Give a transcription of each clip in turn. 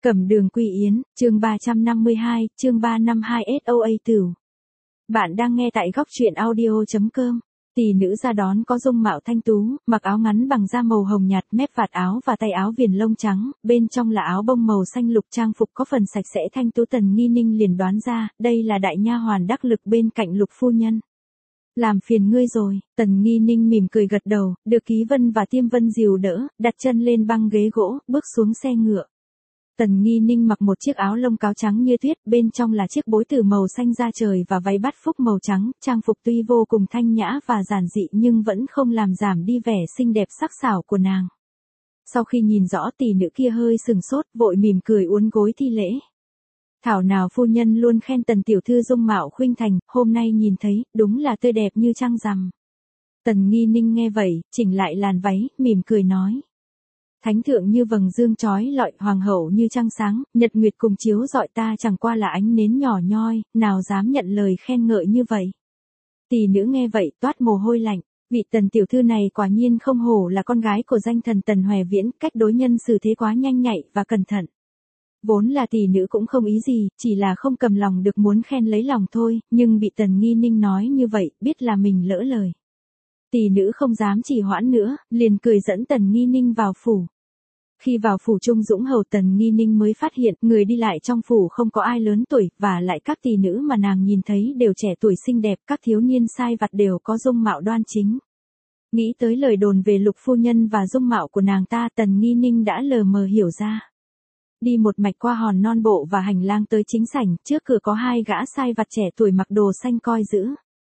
Cẩm Đường Quy Yến, chương 352, chương 352 SOA Tửu. Bạn đang nghe tại góc truyện audio.com. Tỷ nữ ra đón có dung mạo thanh tú, mặc áo ngắn bằng da màu hồng nhạt, mép vạt áo và tay áo viền lông trắng, bên trong là áo bông màu xanh lục, trang phục có phần sạch sẽ thanh tú. Tần Nghi Ninh liền đoán ra, đây là đại nha hoàn đắc lực bên cạnh Lục phu nhân. Làm phiền ngươi rồi, Tần Nghi Ninh mỉm cười gật đầu, được Ký Vân và Tiêm Vân dìu đỡ, đặt chân lên băng ghế gỗ, bước xuống xe ngựa. Tần Nghi Ninh mặc một chiếc áo lông cáo trắng như tuyết, bên trong là chiếc bối từ màu xanh da trời và váy bát phúc màu trắng, trang phục tuy vô cùng thanh nhã và giản dị nhưng vẫn không làm giảm đi vẻ xinh đẹp sắc sảo của nàng. Sau khi nhìn rõ, tỷ nữ kia hơi sừng sốt, vội mỉm cười uốn gối thi lễ. Thảo nào phu nhân luôn khen Tần tiểu thư dung mạo khuynh thành, hôm nay nhìn thấy, đúng là tươi đẹp như trăng rằm. Tần Nghi Ninh nghe vậy, chỉnh lại làn váy, mỉm cười nói. Thánh thượng như vầng dương chói lọi, hoàng hậu như trăng sáng, nhật nguyệt cùng chiếu rọi, ta chẳng qua là ánh nến nhỏ nhoi, nào dám nhận lời khen ngợi như vậy. Tỷ nữ nghe vậy toát mồ hôi lạnh, vị Tần tiểu thư này quả nhiên không hổ là con gái của danh thần Tần Hoè Viễn, cách đối nhân xử thế quá nhanh nhạy và cẩn thận. Vốn là tỷ nữ cũng không ý gì, chỉ là không cầm lòng được muốn khen lấy lòng thôi, nhưng bị Tần Nghi Ninh nói như vậy, biết là mình lỡ lời. Tỷ nữ không dám trì hoãn nữa, liền cười dẫn Tần Nghi Ninh vào phủ. Khi vào phủ Trung Dũng hầu, Tần Nghi Ninh mới phát hiện người đi lại trong phủ không có ai lớn tuổi, và lại các tỷ nữ mà nàng nhìn thấy đều trẻ tuổi xinh đẹp, các thiếu niên sai vặt đều có dung mạo đoan chính. Nghĩ tới lời đồn về Lục phu nhân và dung mạo của nàng ta, Tần Nghi Ninh đã lờ mờ hiểu ra. Đi một mạch qua hòn non bộ và hành lang tới chính sảnh, trước cửa có hai gã sai vặt trẻ tuổi mặc đồ xanh coi giữ.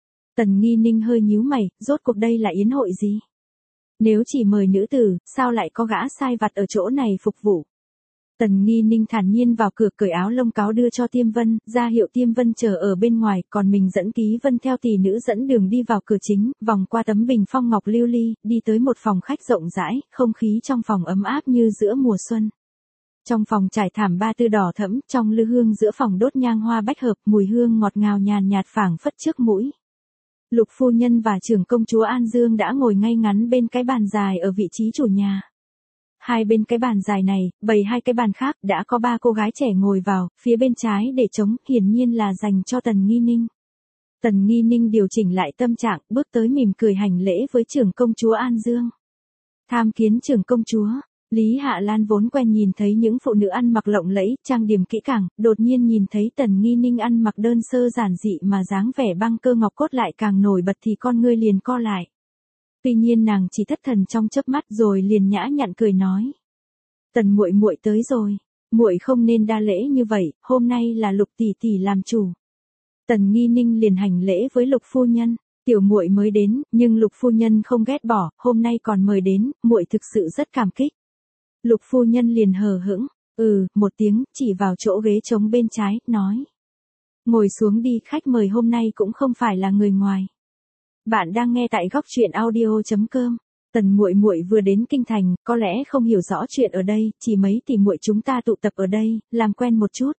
Tần Nghi Ninh hơi nhíu mày, rốt cuộc đây là yến hội gì? Nếu chỉ mời nữ tử, sao lại có gã sai vặt ở chỗ này phục vụ? Tần Nghi Ninh thản nhiên vào cửa, cởi áo lông cáo đưa cho Tiêm Vân, ra hiệu Tiêm Vân chờ ở bên ngoài, còn mình dẫn Ký Vân theo tỷ nữ dẫn đường đi vào cửa chính, vòng qua tấm bình phong ngọc lưu ly, đi tới một phòng khách rộng rãi, không khí trong phòng ấm áp như giữa mùa xuân. Trong phòng trải thảm ba tư đỏ thẫm, trong lư hương giữa phòng đốt nhang hoa bách hợp, mùi hương ngọt ngào nhàn nhạt phảng phất trước mũi. Lục phu nhân và trưởng công chúa An Dương đã ngồi ngay ngắn bên cái bàn dài ở vị trí chủ nhà. Hai bên cái bàn dài này, bày hai cái bàn khác, đã có ba cô gái trẻ ngồi vào, phía bên trái để trống, hiển nhiên là dành cho Tần Nghi Ninh. Tần Nghi Ninh điều chỉnh lại tâm trạng, bước tới mỉm cười hành lễ với trưởng công chúa An Dương. Tham kiến trưởng công chúa. Lý Hạ Lan vốn quen nhìn thấy những phụ nữ ăn mặc lộng lẫy, trang điểm kỹ càng, đột nhiên nhìn thấy Tần Nghi Ninh ăn mặc đơn sơ giản dị mà dáng vẻ băng cơ ngọc cốt lại càng nổi bật thì con ngươi liền co lại. Tuy nhiên nàng chỉ thất thần trong chớp mắt rồi liền nhã nhặn cười nói: "Tần muội muội tới rồi, muội không nên đa lễ như vậy, hôm nay là Lục tỷ tỷ làm chủ." Tần Nghi Ninh liền hành lễ với Lục phu nhân. Tiểu muội mới đến, nhưng Lục phu nhân không ghét bỏ, hôm nay còn mời đến, muội thực sự rất cảm kích. Lục phu nhân liền hờ hững, một tiếng, chỉ vào chỗ ghế trống bên trái, nói: "Ngồi xuống đi, khách mời hôm nay cũng không phải là người ngoài." Bạn đang nghe tại góc truyện audio.com. Tần muội muội vừa đến kinh thành, có lẽ không hiểu rõ chuyện ở đây, chỉ mấy tỷ muội chúng ta tụ tập ở đây, làm quen một chút.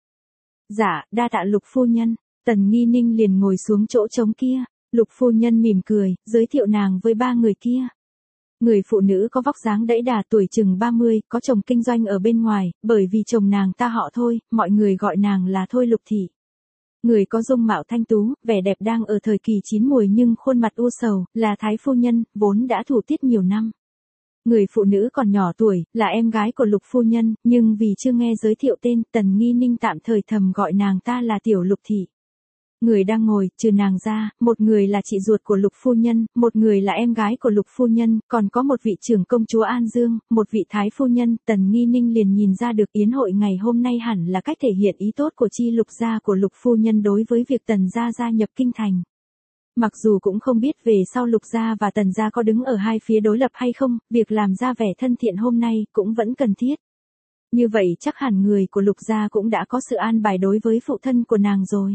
Dạ, đa tạ Lục phu nhân. Tần Nghi Ninh liền ngồi xuống chỗ trống kia. Lục phu nhân mỉm cười, giới thiệu nàng với ba người kia. Người phụ nữ có vóc dáng đẫy đà, tuổi chừng 30, có chồng kinh doanh ở bên ngoài, bởi vì chồng nàng ta họ Thôi, mọi người gọi nàng là Thôi Lục thị. Người có dung mạo thanh tú, vẻ đẹp đang ở thời kỳ chín muồi nhưng khuôn mặt u sầu, là Thái phu nhân, vốn đã thủ tiết nhiều năm. Người phụ nữ còn nhỏ tuổi, là em gái của Lục phu nhân, nhưng vì chưa nghe giới thiệu tên, Tần Nghi Ninh tạm thời thầm gọi nàng ta là Tiểu Lục thị. Người đang ngồi, trừ nàng ra, một người là chị ruột của Lục phu nhân, một người là em gái của Lục phu nhân, còn có một vị trưởng công chúa An Dương, một vị thái phu nhân. Tần Nghi Ninh liền nhìn ra được yến hội ngày hôm nay hẳn là cách thể hiện ý tốt của chi Lục gia của Lục phu nhân đối với việc Tần gia gia nhập kinh thành. Mặc dù cũng không biết về sau Lục gia và Tần gia có đứng ở hai phía đối lập hay không, việc làm ra vẻ thân thiện hôm nay cũng vẫn cần thiết. Như vậy chắc hẳn người của Lục gia cũng đã có sự an bài đối với phụ thân của nàng rồi.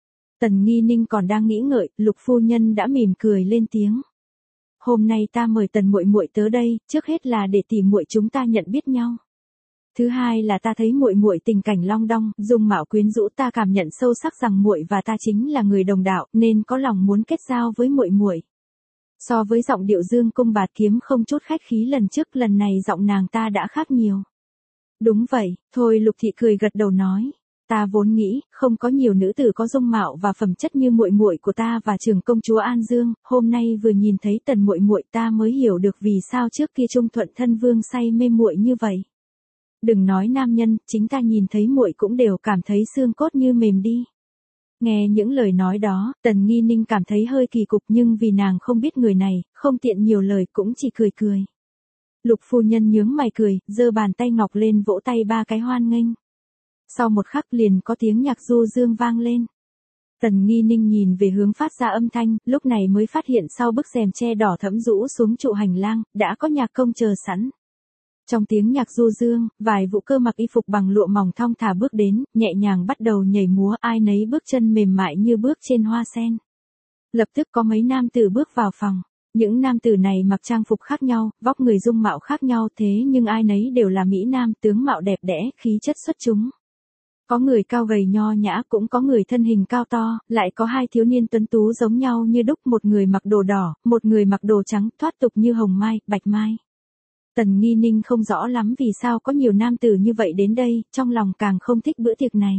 Tần Nghi Ninh còn đang nghĩ ngợi, Lục phu nhân đã mỉm cười lên tiếng. "Hôm nay ta mời Tần muội muội tới đây, trước hết là để tỉ muội chúng ta nhận biết nhau. Thứ hai là ta thấy muội muội tình cảnh long đong, dung mạo quyến rũ, ta cảm nhận sâu sắc rằng muội và ta chính là người đồng đạo, nên có lòng muốn kết giao với muội muội." So với giọng điệu dương cung bạt kiếm không chút khách khí lần trước, lần này giọng nàng ta đã khác nhiều. Đúng vậy, thôi Lục Thị cười gật đầu nói. Ta vốn nghĩ, không có nhiều nữ tử có dung mạo và phẩm chất như muội muội của ta và trưởng công chúa An Dương, hôm nay vừa nhìn thấy Tần muội muội ta mới hiểu được vì sao trước kia Trung Thuận thân vương say mê muội như vậy. Đừng nói nam nhân, chính ta nhìn thấy muội cũng đều cảm thấy xương cốt như mềm đi. Nghe những lời nói đó, Tần Nghi Ninh cảm thấy hơi kỳ cục nhưng vì nàng không biết người này, không tiện nhiều lời cũng chỉ cười cười. Lục phu nhân nhướng mày cười, giơ bàn tay ngọc lên vỗ tay 3 cái hoan nghênh. Sau một khắc liền có tiếng nhạc du dương vang lên. Tần Nghi Ninh nhìn về hướng phát ra âm thanh, lúc này mới phát hiện sau bức rèm che đỏ thẫm rũ xuống trụ hành lang, đã có nhạc công chờ sẵn. Trong tiếng nhạc du dương, vài vũ cơ mặc y phục bằng lụa mỏng thong thả bước đến, nhẹ nhàng bắt đầu nhảy múa, ai nấy bước chân mềm mại như bước trên hoa sen. Lập tức có mấy nam tử bước vào phòng. Những nam tử này mặc trang phục khác nhau, vóc người dung mạo khác nhau thế nhưng ai nấy đều là mỹ nam, tướng mạo đẹp đẽ, khí chất xuất chúng. Có người cao gầy nho nhã, cũng có người thân hình cao to, lại có 2 thiếu niên tuấn tú giống nhau như đúc, một người mặc đồ đỏ, một người mặc đồ trắng, thoát tục như hồng mai, bạch mai. Tần Nghi Ninh không rõ lắm vì sao có nhiều nam tử như vậy đến đây, trong lòng càng không thích bữa tiệc này.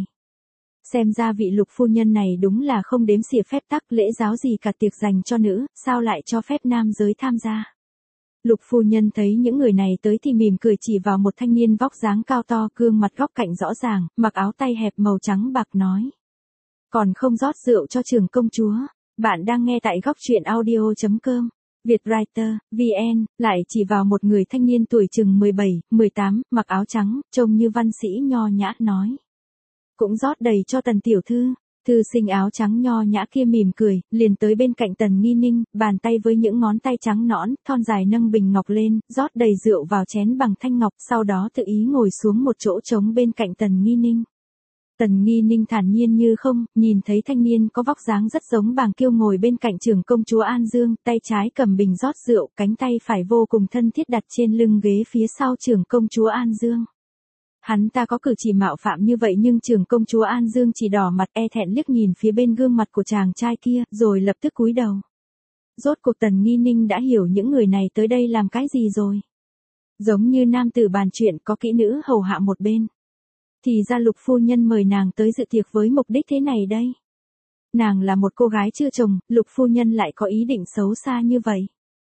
Xem ra vị Lục phu nhân này đúng là không đếm xỉa phép tắc, lễ giáo gì cả, tiệc dành cho nữ, sao lại cho phép nam giới tham gia. Lục phu nhân thấy những người này tới thì mỉm cười chỉ vào một thanh niên vóc dáng cao to, gương mặt góc cạnh rõ ràng, mặc áo tay hẹp màu trắng bạc nói. Còn không rót rượu cho trưởng công chúa. Bạn đang nghe tại góc truyện audio.com. Vietwriter, VN, lại chỉ vào một người thanh niên tuổi chừng 17, 18, mặc áo trắng, trông như văn sĩ nho nhã nói. Cũng rót đầy cho Tần tiểu thư. Thư sinh áo trắng nho nhã kia mỉm cười, liền tới bên cạnh Tần Nghi Ninh, bàn tay với những ngón tay trắng nõn, thon dài nâng bình ngọc lên, rót đầy rượu vào chén bằng thanh ngọc, sau đó tự ý ngồi xuống một chỗ trống bên cạnh Tần Nghi Ninh. Tần Nghi Ninh thản nhiên như không, nhìn thấy thanh niên có vóc dáng rất giống Bàng Kiêu ngồi bên cạnh trưởng công chúa An Dương, tay trái cầm bình rót rượu, cánh tay phải vô cùng thân thiết đặt trên lưng ghế phía sau trưởng công chúa An Dương. Hắn ta có cử chỉ mạo phạm như vậy nhưng trưởng công chúa An Dương chỉ đỏ mặt e thẹn liếc nhìn phía bên gương mặt của chàng trai kia, rồi lập tức cúi đầu. Rốt cuộc Tần Nghi Ninh đã hiểu những người này tới đây làm cái gì rồi. Giống như nam tử bàn chuyện có kỹ nữ hầu hạ một bên. Thì ra Lục phu nhân mời nàng tới dự tiệc với mục đích thế này đây. Nàng là một cô gái chưa chồng, Lục phu nhân lại có ý định xấu xa như vậy.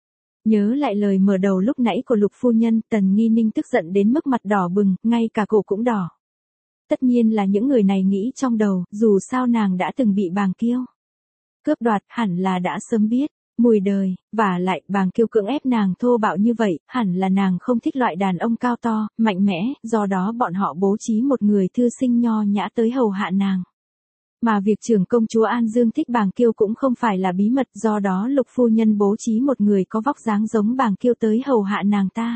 Nhớ lại lời mở đầu lúc nãy của Lục phu nhân, Tần Nghi Ninh tức giận đến mức mặt đỏ bừng, ngay cả cổ cũng đỏ. Tất nhiên là những người này nghĩ trong đầu, dù sao nàng đã từng bị Bàng Kiêu cướp đoạt, hẳn là đã sớm biết mùi đời, và lại Bàng Kiêu cưỡng ép nàng thô bạo như vậy, hẳn là nàng không thích loại đàn ông cao to, mạnh mẽ, do đó bọn họ bố trí một người thư sinh nho nhã tới hầu hạ nàng. Mà việc trưởng công chúa An Dương thích Bàng Kiêu cũng không phải là bí mật, do đó Lục phu nhân bố trí một người có vóc dáng giống Bàng Kiêu tới hầu hạ nàng ta.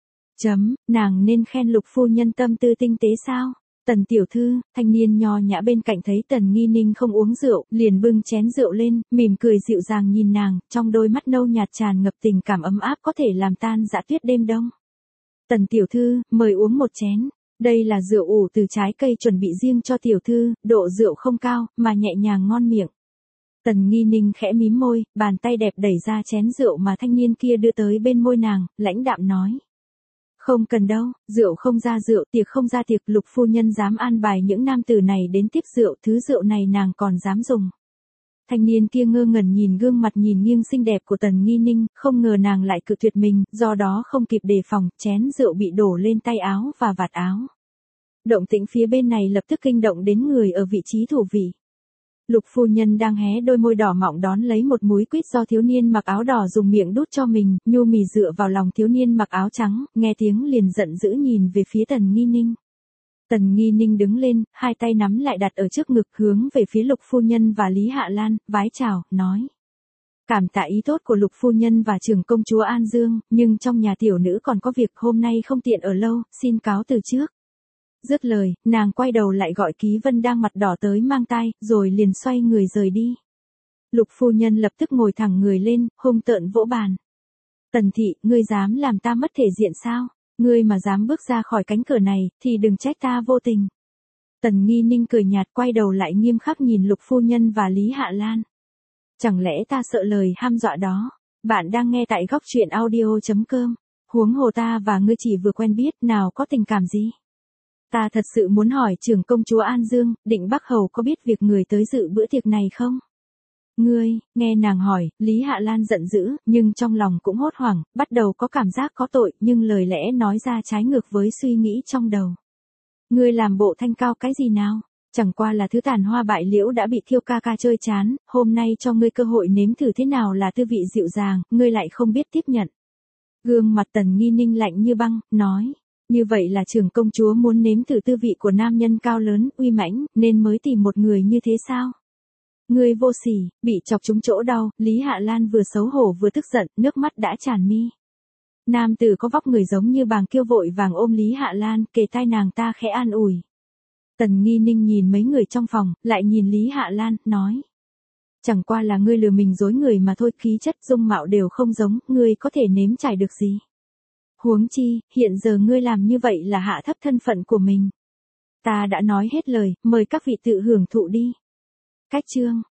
Nàng nên khen Lục phu nhân tâm tư tinh tế sao? Tần tiểu thư, thanh niên nho nhã bên cạnh thấy Tần Nghi Ninh không uống rượu, liền bưng chén rượu lên, mỉm cười dịu dàng nhìn nàng, trong đôi mắt nâu nhạt tràn ngập tình cảm ấm áp có thể làm tan dã tuyết đêm đông. Tần tiểu thư, mời uống một chén. Đây là rượu ủ từ trái cây chuẩn bị riêng cho tiểu thư, độ rượu không cao, mà nhẹ nhàng ngon miệng. Tần Nghi Ninh khẽ mím môi, bàn tay đẹp đẩy ra chén rượu mà thanh niên kia đưa tới bên môi nàng, lãnh đạm nói. Không cần đâu, rượu không ra rượu, tiệc không ra tiệc, Lục phu nhân dám an bài những nam tử này đến tiếp rượu, thứ rượu này nàng còn dám dùng. Thanh niên kia ngơ ngẩn nhìn gương mặt nhìn nghiêng xinh đẹp của Tần Nghi Ninh, không ngờ nàng lại cự tuyệt mình, do đó không kịp đề phòng, chén rượu bị đổ lên tay áo và vạt áo. Động tĩnh phía bên này lập tức kinh động đến người ở vị trí thủ vị. Lục phu nhân đang hé đôi môi đỏ mọng đón lấy một múi quýt do thiếu niên mặc áo đỏ dùng miệng đút cho mình, nhu mì dựa vào lòng thiếu niên mặc áo trắng, nghe tiếng liền giận dữ nhìn về phía Tần Nghi Ninh. Tần Nghi Ninh đứng lên, hai tay nắm lại đặt ở trước ngực hướng về phía Lục phu nhân và Lý Hạ Lan, vái chào, nói. Cảm tạ ý tốt của Lục phu nhân và trưởng công chúa An Dương, nhưng trong nhà tiểu nữ còn có việc hôm nay không tiện ở lâu, xin cáo từ trước. Dứt lời, nàng quay đầu lại gọi Ký Vân đang mặt đỏ tới mang tay, rồi liền xoay người rời đi. Lục phu nhân lập tức ngồi thẳng người lên, hung tợn vỗ bàn. Tần thị, ngươi dám làm ta mất thể diện sao? Ngươi mà dám bước ra khỏi cánh cửa này, thì đừng trách ta vô tình. Tần Nghi Ninh cười nhạt quay đầu lại nghiêm khắc nhìn Lục phu nhân và Lý Hạ Lan. Chẳng lẽ ta sợ lời hăm dọa đó? Bạn đang nghe tại góc truyện audio.com. Huống hồ ta và ngươi chỉ vừa quen biết, nào có tình cảm gì? Ta thật sự muốn hỏi trưởng công chúa An Dương, Định Bắc Hầu có biết việc người tới dự bữa tiệc này không? Ngươi, nghe nàng hỏi, Lý Hạ Lan giận dữ, nhưng trong lòng cũng hốt hoảng, bắt đầu có cảm giác có tội, nhưng lời lẽ nói ra trái ngược với suy nghĩ trong đầu. Ngươi làm bộ thanh cao cái gì nào? Chẳng qua là thứ tàn hoa bại liễu đã bị Thiêu ca ca chơi chán, hôm nay cho ngươi cơ hội nếm thử thế nào là tư vị dịu dàng, ngươi lại không biết tiếp nhận. Gương mặt Tần Nghi Ninh lạnh như băng, nói. Như vậy là trưởng công chúa muốn nếm thử tư vị của nam nhân cao lớn, uy mãnh, nên mới tìm một người như thế sao? Ngươi vô sỉ, bị chọc trúng chỗ đau, Lý Hạ Lan vừa xấu hổ vừa tức giận, nước mắt đã tràn mi. Nam tử có vóc người giống như bàng kiêu vội vàng ôm Lý Hạ Lan, kề tai nàng ta khẽ an ủi. Tần Nghi Ninh nhìn mấy người trong phòng, lại nhìn Lý Hạ Lan, nói. Chẳng qua là ngươi lừa mình dối người mà thôi, khí chất dung mạo đều không giống, ngươi có thể nếm trải được gì. Huống chi, hiện giờ ngươi làm như vậy là hạ thấp thân phận của mình. Ta đã nói hết lời, mời các vị tự hưởng thụ đi. Cách chương